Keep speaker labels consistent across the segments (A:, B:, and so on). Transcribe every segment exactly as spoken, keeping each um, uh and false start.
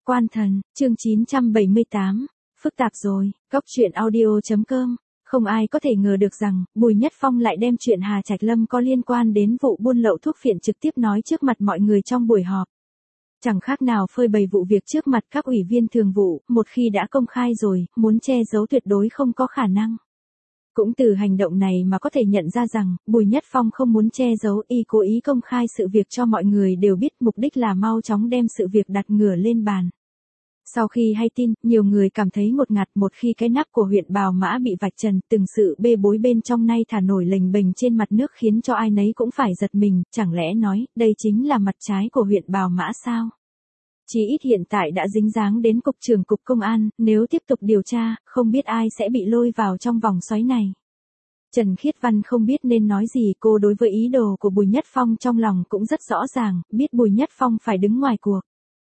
A: Quan Thần, chương chín trăm bảy mươi tám, phức tạp rồi, góc truyện audio chấm com. Không ai có thể ngờ được rằng, Bùi Nhất Phong lại đem chuyện Hà Trạch Lâm có liên quan đến vụ buôn lậu thuốc phiện trực tiếp nói trước mặt mọi người trong buổi họp. Chẳng khác nào phơi bày vụ việc trước mặt các ủy viên thường vụ, một khi đã công khai rồi, muốn che giấu tuyệt đối không có khả năng. Cũng từ hành động này mà có thể nhận ra rằng, Bùi Nhất Phong không muốn che giấu, y cố ý công khai sự việc cho mọi người đều biết, mục đích là mau chóng đem sự việc đặt ngửa lên bàn. Sau khi hay tin, nhiều người cảm thấy ngột ngạt một khi cái nắp của huyện Bào Mã bị vạch trần, từng sự bê bối bên trong nay thả nổi lềnh bềnh trên mặt nước khiến cho ai nấy cũng phải giật mình, chẳng lẽ nói, đây chính là mặt trái của huyện Bào Mã sao? Chỉ ít hiện tại đã dính dáng đến cục trưởng cục công an, nếu tiếp tục điều tra, không biết ai sẽ bị lôi vào trong vòng xoáy này. Trần Khiết Văn không biết nên nói gì, cô đối với ý đồ của Bùi Nhất Phong trong lòng cũng rất rõ ràng, biết Bùi Nhất Phong phải đứng ngoài cuộc.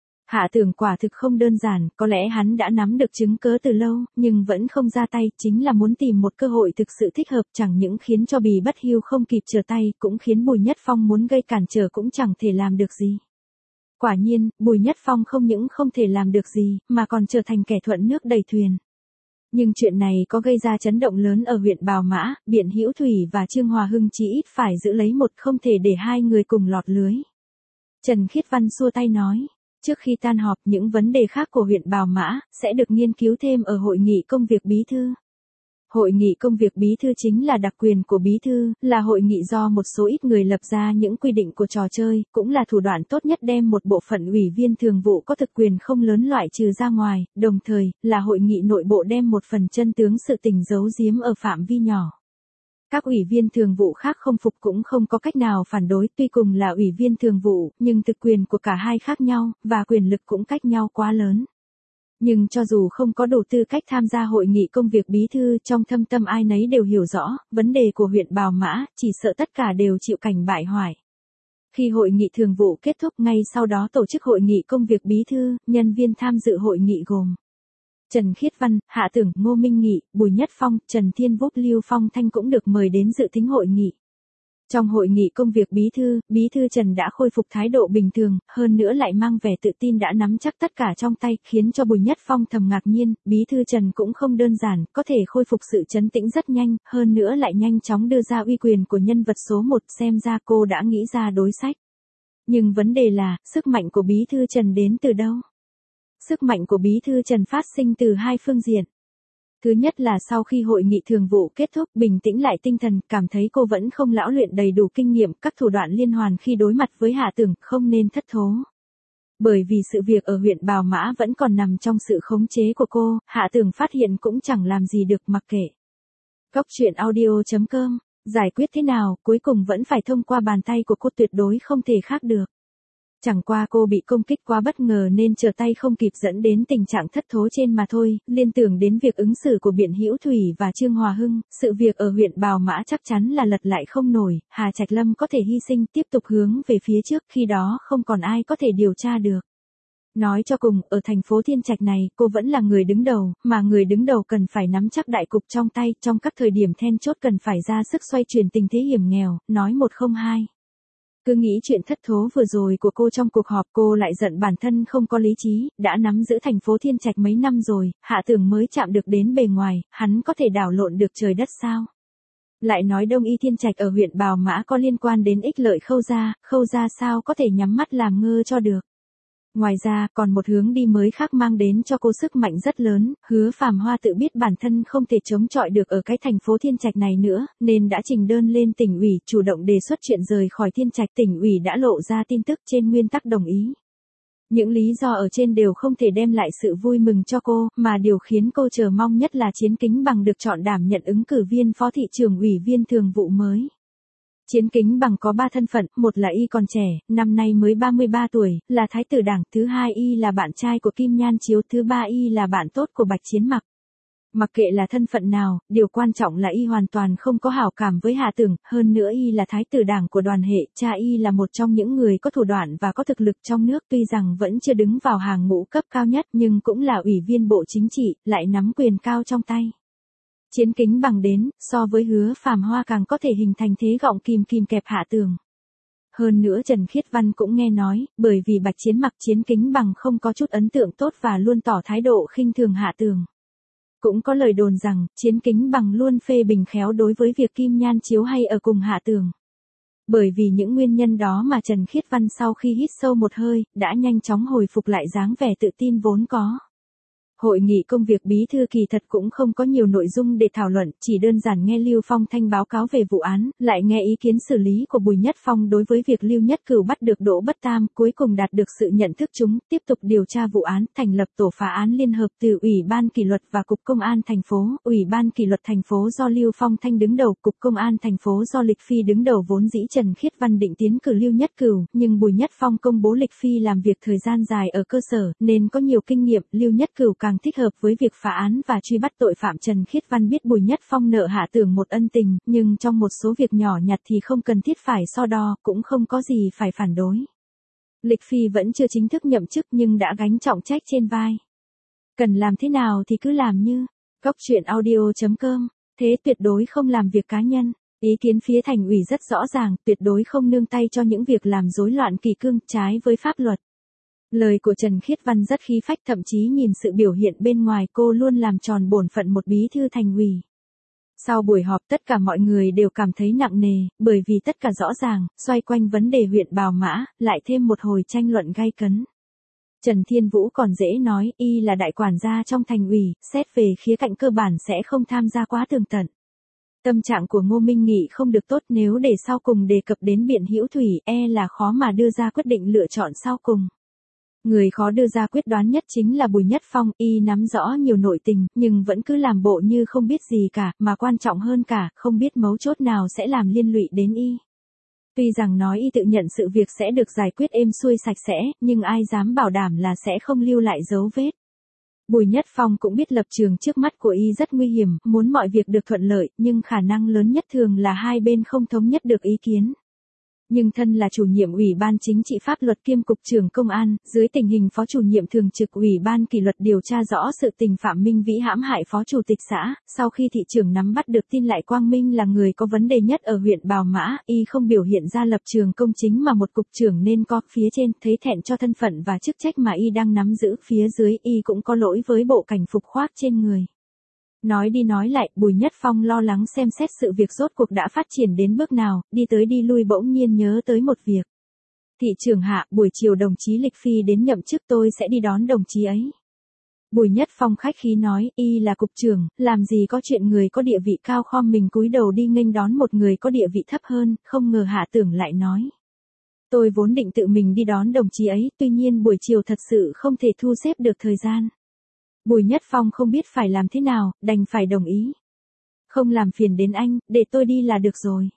A: Hạ Tưởng quả thực không đơn giản, có lẽ hắn đã nắm được chứng cớ từ lâu, nhưng vẫn không ra tay, chính là muốn tìm một cơ hội thực sự thích hợp, chẳng những khiến cho Bì Bất Hiu không kịp trở tay, cũng khiến Bùi Nhất Phong muốn gây cản trở cũng chẳng thể làm được gì. Quả nhiên, Bùi Nhất Phong không những không thể làm được gì, mà còn trở thành kẻ thuận nước đẩy thuyền. Nhưng chuyện này có gây ra chấn động lớn ở huyện Bào Mã, Biện Hữu Thủy và Trương Hòa Hưng chí ít phải giữ lấy một, không thể để hai người cùng lọt lưới. Trần Khiết Văn xua tay nói, trước khi tan họp những vấn đề khác của huyện Bào Mã, sẽ được nghiên cứu thêm ở hội nghị công việc bí thư. Hội nghị công việc bí thư chính là đặc quyền của bí thư, là hội nghị do một số ít người lập ra những quy định của trò chơi, cũng là thủ đoạn tốt nhất đem một bộ phận ủy viên thường vụ có thực quyền không lớn loại trừ ra ngoài, đồng thời, là hội nghị nội bộ đem một phần chân tướng sự tình giấu giếm ở phạm vi nhỏ. Các ủy viên thường vụ khác không phục cũng không có cách nào phản đối, tuy cùng là ủy viên thường vụ, nhưng thực quyền của cả hai khác nhau, và quyền lực cũng cách nhau quá lớn. Nhưng cho dù không có đủ tư cách tham gia hội nghị công việc bí thư, trong thâm tâm ai nấy đều hiểu rõ, vấn đề của huyện Bào Mã, chỉ sợ tất cả đều chịu cảnh bại hoại. Khi hội nghị thường vụ kết thúc, ngay sau đó tổ chức hội nghị công việc bí thư, nhân viên tham dự hội nghị gồm Trần Khiết Văn, Hạ Tưởng, Ngô Minh Nghị, Bùi Nhất Phong, Trần Thiên Vúc, Lưu Phong Thanh cũng được mời đến dự thính hội nghị. Trong hội nghị công việc bí thư, bí thư Trần đã khôi phục thái độ bình thường, hơn nữa lại mang vẻ tự tin đã nắm chắc tất cả trong tay, khiến cho Bùi Nhất Phong thầm ngạc nhiên, bí thư Trần cũng không đơn giản, có thể khôi phục sự trấn tĩnh rất nhanh, hơn nữa lại nhanh chóng đưa ra uy quyền của nhân vật số một, xem ra cô đã nghĩ ra đối sách. Nhưng vấn đề là, sức mạnh của bí thư Trần đến từ đâu? Sức mạnh của bí thư Trần phát sinh từ hai phương diện. Thứ nhất là sau khi hội nghị thường vụ kết thúc, bình tĩnh lại tinh thần, cảm thấy cô vẫn không lão luyện đầy đủ kinh nghiệm, các thủ đoạn liên hoàn khi đối mặt với Hạ Tưởng, không nên thất thố. Bởi vì sự việc ở huyện Bào Mã vẫn còn nằm trong sự khống chế của cô, Hạ Tưởng phát hiện cũng chẳng làm gì được, mặc kệ. Góc truyện audio chấm com, giải quyết thế nào, cuối cùng vẫn phải thông qua bàn tay của cô, tuyệt đối không thể khác được. Chẳng qua cô bị công kích quá bất ngờ nên trở tay không kịp dẫn đến tình trạng thất thố trên mà thôi, liên tưởng đến việc ứng xử của Biện Hữu Thủy và Trương Hòa Hưng, sự việc ở huyện Bào Mã chắc chắn là lật lại không nổi, Hà Trạch Lâm có thể hy sinh tiếp tục hướng về phía trước, khi đó không còn ai có thể điều tra được. Nói cho cùng, ở thành phố Thiên Trạch này, cô vẫn là người đứng đầu, mà người đứng đầu cần phải nắm chắc đại cục trong tay, trong các thời điểm then chốt cần phải ra sức xoay chuyển tình thế hiểm nghèo, nói một không hai. Cứ nghĩ chuyện thất thố vừa rồi của cô trong cuộc họp, cô lại giận bản thân không có lý trí, đã nắm giữ thành phố Thiên Trạch mấy năm rồi, Hạ Tưởng mới chạm được đến bề ngoài, hắn có thể đảo lộn được trời đất sao? Lại nói Đông Y Thiên Trạch ở huyện Bào Mã có liên quan đến ích lợi Khâu gia, Khâu gia sao có thể nhắm mắt làm ngơ cho được. Ngoài ra, còn một hướng đi mới khác mang đến cho cô sức mạnh rất lớn, Hứa Phàm Hoa tự biết bản thân không thể chống chọi được ở cái thành phố Thiên Trạch này nữa, nên đã trình đơn lên tỉnh ủy, chủ động đề xuất chuyện rời khỏi Thiên Trạch. Tỉnh ủy đã lộ ra tin tức trên nguyên tắc đồng ý. Những lý do ở trên đều không thể đem lại sự vui mừng cho cô, mà điều khiến cô chờ mong nhất là Chiến Kính Bằng được chọn đảm nhận ứng cử viên phó thị trưởng ủy viên thường vụ mới. Chiến Kính Bằng có ba thân phận, một là y còn trẻ, năm nay mới ba mươi ba tuổi, là thái tử Đảng, thứ hai y là bạn trai của Kim Nhan Chiếu, thứ ba y là bạn tốt của Bạch Chiến Mặc. Mặc kệ là thân phận nào, điều quan trọng là y hoàn toàn không có hảo cảm với Hạ Tưởng, hơn nữa y là thái tử Đảng của Đoàn Hệ, cha y là một trong những người có thủ đoạn và có thực lực trong nước, tuy rằng vẫn chưa đứng vào hàng ngũ cấp cao nhất nhưng cũng là ủy viên Bộ Chính trị, lại nắm quyền cao trong tay. Chiến Kính Bằng đến, so với Hứa Phàm Hoa càng có thể hình thành thế gọng kìm kìm kẹp Hạ Tưởng. Hơn nữa Trần Khiết Văn cũng nghe nói, bởi vì Bạch Chiến mặc Chiến Kính Bằng không có chút ấn tượng tốt và luôn tỏ thái độ khinh thường Hạ Tường. Cũng có lời đồn rằng, Chiến Kính Bằng luôn phê bình khéo đối với việc Kim Nhan chiếu hay ở cùng Hạ Tường. Bởi vì những nguyên nhân đó mà Trần Khiết Văn sau khi hít sâu một hơi, đã nhanh chóng hồi phục lại dáng vẻ tự tin vốn có. Hội nghị công việc bí thư kỳ thật cũng không có nhiều nội dung để thảo luận, chỉ đơn giản nghe Lưu Phong Thanh báo cáo về vụ án, lại nghe ý kiến xử lý của Bùi Nhất Phong đối với việc Lưu Nhất Cửu bắt được Đỗ Bất Tam, cuối cùng đạt được sự nhận thức chúng, tiếp tục điều tra vụ án, thành lập tổ phá án liên hợp từ Ủy ban Kỷ luật và Cục Công an thành phố, Ủy ban Kỷ luật thành phố do Lưu Phong Thanh đứng đầu, Cục Công an thành phố do Lịch Phi đứng đầu. Vốn dĩ Trần Khiết Văn định tiến cử Lưu Nhất Cửu, nhưng Bùi Nhất Phong công bố Lịch Phi làm việc thời gian dài ở cơ sở, nên có nhiều kinh nghiệm, Lưu Nhất Cửu càng thích hợp với việc phá án và truy bắt tội phạm. Trần Khiết Văn biết Bùi Nhất Phong nợ Hạ Tường một ân tình, nhưng trong một số việc nhỏ nhặt thì không cần thiết phải so đo, cũng không có gì phải phản đối. Lịch Phi vẫn chưa chính thức nhậm chức nhưng đã gánh trọng trách trên vai. Cần làm thế nào thì cứ làm như. Góc truyện audio chấm com, thế tuyệt đối không làm việc cá nhân. Ý kiến phía thành ủy rất rõ ràng, tuyệt đối không nương tay cho những việc làm rối loạn kỷ cương, trái với pháp luật. Lời của Trần Khiết Văn rất khí phách, thậm chí nhìn sự biểu hiện bên ngoài cô luôn làm tròn bổn phận một bí thư thành ủy. Sau buổi họp tất cả mọi người đều cảm thấy nặng nề, bởi vì tất cả rõ ràng, xoay quanh vấn đề huyện Bào Mã, lại thêm một hồi tranh luận gay cấn. Trần Thiên Vũ còn dễ nói, y là đại quản gia trong thành ủy, xét về khía cạnh cơ bản sẽ không tham gia quá tường tận. Tâm trạng của Ngô Minh Nghị không được tốt, nếu để sau cùng đề cập đến Biện Hữu Thủy, e là khó mà đưa ra quyết định lựa chọn sau cùng. Người khó đưa ra quyết đoán nhất chính là Bùi Nhất Phong, y nắm rõ nhiều nội tình, nhưng vẫn cứ làm bộ như không biết gì cả, mà quan trọng hơn cả, không biết mấu chốt nào sẽ làm liên lụy đến y. Tuy rằng nói y tự nhận sự việc sẽ được giải quyết êm xuôi sạch sẽ, nhưng ai dám bảo đảm là sẽ không lưu lại dấu vết. Bùi Nhất Phong cũng biết lập trường trước mắt của y rất nguy hiểm, muốn mọi việc được thuận lợi, nhưng khả năng lớn nhất thường là hai bên không thống nhất được ý kiến. Nhưng thân là chủ nhiệm Ủy ban Chính trị Pháp luật kiêm Cục trưởng Công an, dưới tình hình Phó chủ nhiệm thường trực Ủy ban Kỷ luật điều tra rõ sự tình Phạm Minh Vĩ hãm hại Phó Chủ tịch xã, sau khi thị trưởng nắm bắt được tin lại Quang Minh là người có vấn đề nhất ở huyện Bào Mã, y không biểu hiện ra lập trường công chính mà một cục trưởng nên có, phía trên thấy thẹn cho thân phận và chức trách mà y đang nắm giữ, phía dưới y cũng có lỗi với bộ cảnh phục khoác trên người. Nói đi nói lại, Bùi Nhất Phong lo lắng xem xét sự việc rốt cuộc đã phát triển đến bước nào, đi tới đi lui bỗng nhiên nhớ tới một việc. Thị trưởng Hạ, buổi chiều đồng chí Lịch Phi đến nhậm chức, tôi sẽ đi đón đồng chí ấy. Bùi Nhất Phong khách khí nói, y là cục trưởng, làm gì có chuyện người có địa vị cao khom mình cúi đầu đi nghênh đón một người có địa vị thấp hơn, không ngờ Hạ Tưởng lại nói. Tôi vốn định tự mình đi đón đồng chí ấy, tuy nhiên buổi chiều thật sự không thể thu xếp được thời gian. Bùi Nhất Phong không biết phải làm thế nào, đành phải đồng ý. Không làm phiền đến anh, để tôi đi là được rồi.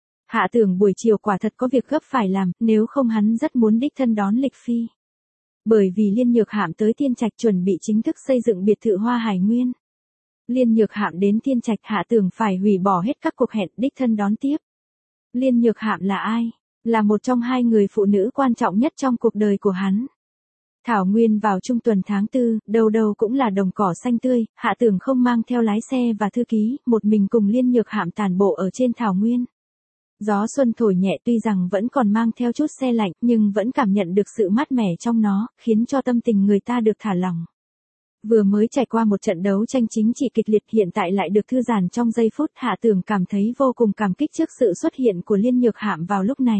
A: Hạ Tưởng buổi chiều quả thật có việc gấp phải làm, nếu không hắn rất muốn đích thân đón Lịch Phi. Bởi vì Liên Nhược Hạm tới Thiên Trạch chuẩn bị chính thức xây dựng biệt thự Hoa Hải Nguyên. Liên Nhược Hạm đến Thiên Trạch, Hạ Tưởng phải hủy bỏ hết các cuộc hẹn, đích thân đón tiếp. Liên Nhược Hạm là ai? Là một trong hai người phụ nữ quan trọng nhất trong cuộc đời của hắn. Thảo Nguyên vào trung tuần tháng tư, đầu đầu cũng là đồng cỏ xanh tươi, Hạ Tưởng không mang theo lái xe và thư ký, một mình cùng Liên Nhược Hạm tản bộ ở trên Thảo Nguyên. Gió xuân thổi nhẹ, tuy rằng vẫn còn mang theo chút se lạnh, nhưng vẫn cảm nhận được sự mát mẻ trong nó, khiến cho tâm tình người ta được thả lỏng. Vừa mới trải qua một trận đấu tranh chính trị kịch liệt, hiện tại lại được thư giãn trong giây phút, Hạ Tưởng cảm thấy vô cùng cảm kích trước sự xuất hiện của Liên Nhược Hạm vào lúc này.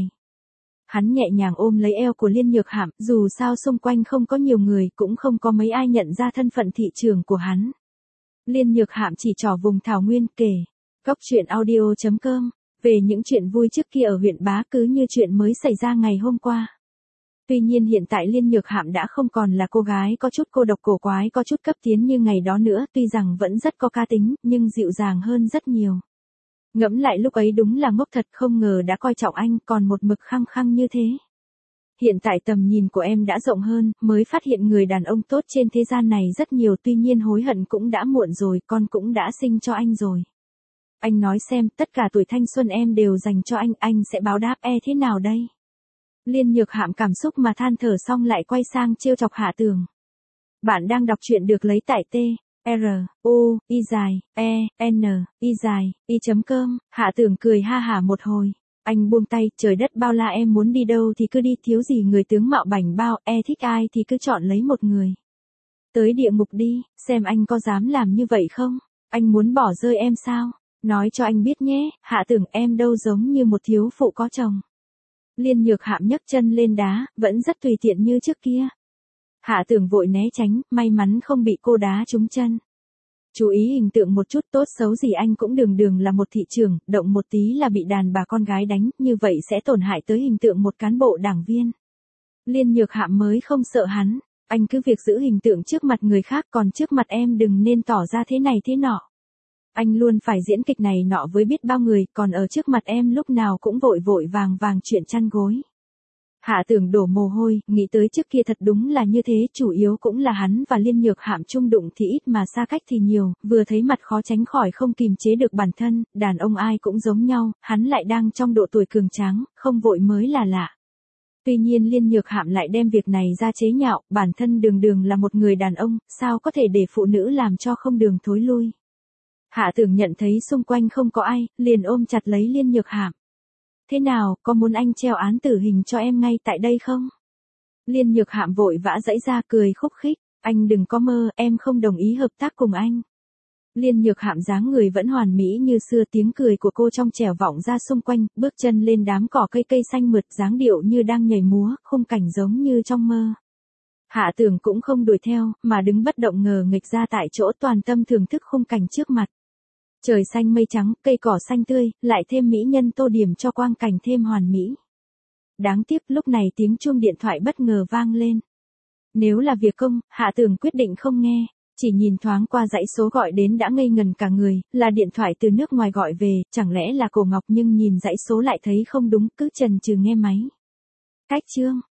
A: Hắn nhẹ nhàng ôm lấy eo của Liên Nhược Hạm, dù sao xung quanh không có nhiều người, cũng không có mấy ai nhận ra thân phận thị trường của hắn. Liên Nhược Hạm chỉ trỏ vùng Thảo Nguyên, kể. Góc truyện audio chấm com, về những chuyện vui trước kia ở huyện Bá, cứ như chuyện mới xảy ra ngày hôm qua. Tuy nhiên hiện tại Liên Nhược Hạm đã không còn là cô gái có chút cô độc cổ quái, có chút cấp tiến như ngày đó nữa, tuy rằng vẫn rất có cá tính, nhưng dịu dàng hơn rất nhiều. Ngẫm lại lúc ấy đúng là ngốc thật, không ngờ đã coi trọng anh, còn một mực khăng khăng như thế. Hiện tại tầm nhìn của em đã rộng hơn, mới phát hiện người đàn ông tốt trên thế gian này rất nhiều, tuy nhiên hối hận cũng đã muộn rồi, con cũng đã sinh cho anh rồi. Anh nói xem, tất cả tuổi thanh xuân em đều dành cho anh, anh sẽ báo đáp e thế nào đây? Liên Nhược Hạm cảm xúc mà than thở xong lại quay sang trêu chọc Hạ Tưởng. Bạn đang đọc truyện được lấy tại T. R, U, Y dài, E, N, Y dài, Y chấm com, Hạ Tưởng cười ha hả một hồi. Anh buông tay, trời đất bao la, em muốn đi đâu thì cứ đi, thiếu gì người tướng mạo bảnh bao, e thích ai thì cứ chọn lấy một người. Tới địa ngục đi, xem anh có dám làm như vậy không? Anh muốn bỏ rơi em sao? Nói cho anh biết nhé, Hạ Tưởng, em đâu giống như một thiếu phụ có chồng. Liên Nhược Hạm nhấc chân lên đá, vẫn rất tùy tiện như trước kia. Hạ Tưởng vội né tránh, may mắn không bị cô đá trúng chân. Chú ý hình tượng một chút, tốt xấu gì anh cũng đường đường là một thị trưởng, động một tí là bị đàn bà con gái đánh, như vậy sẽ tổn hại tới hình tượng một cán bộ đảng viên. Liên Nhược Hạm mới không sợ hắn, anh cứ việc giữ hình tượng trước mặt người khác, còn trước mặt em đừng nên tỏ ra thế này thế nọ. Anh luôn phải diễn kịch này nọ với biết bao người, còn ở trước mặt em lúc nào cũng vội vội vàng vàng chuyện chăn gối. Hạ Tưởng đổ mồ hôi, nghĩ tới trước kia thật đúng là như thế, chủ yếu cũng là hắn và Liên Nhược Hạm chung đụng thì ít mà xa cách thì nhiều, vừa thấy mặt khó tránh khỏi không kìm chế được bản thân, đàn ông ai cũng giống nhau, hắn lại đang trong độ tuổi cường tráng, không vội mới là lạ. Tuy nhiên Liên Nhược Hạm lại đem việc này ra chế nhạo, bản thân đường đường là một người đàn ông, sao có thể để phụ nữ làm cho không đường thối lui. Hạ Tưởng nhận thấy xung quanh không có ai, liền ôm chặt lấy Liên Nhược Hạm. Thế nào, có muốn anh treo án tử hình cho em ngay tại đây không? Liên Nhược Hạm vội vã giãy ra, cười khúc khích, anh đừng có mơ, em không đồng ý hợp tác cùng anh. Liên Nhược Hạm dáng người vẫn hoàn mỹ như xưa, tiếng cười của cô trong trẻo vọng ra xung quanh, bước chân lên đám cỏ cây cây xanh mượt, dáng điệu như đang nhảy múa, khung cảnh giống như trong mơ. Hạ Tưởng cũng không đuổi theo, mà đứng bất động ngờ nghịch ra tại chỗ, toàn tâm thưởng thức khung cảnh trước mặt. Trời xanh mây trắng, cây cỏ xanh tươi, lại thêm mỹ nhân tô điểm cho quang cảnh thêm hoàn mỹ. Đáng tiếc lúc này tiếng chuông điện thoại bất ngờ vang lên. Nếu là việc công, Hạ Tưởng quyết định không nghe, chỉ nhìn thoáng qua dãy số gọi đến đã ngây ngần cả người, là điện thoại từ nước ngoài gọi về, chẳng lẽ là Cổ Ngọc, nhưng nhìn dãy số lại thấy không đúng, cứ chần chừ nghe máy. Cách chương.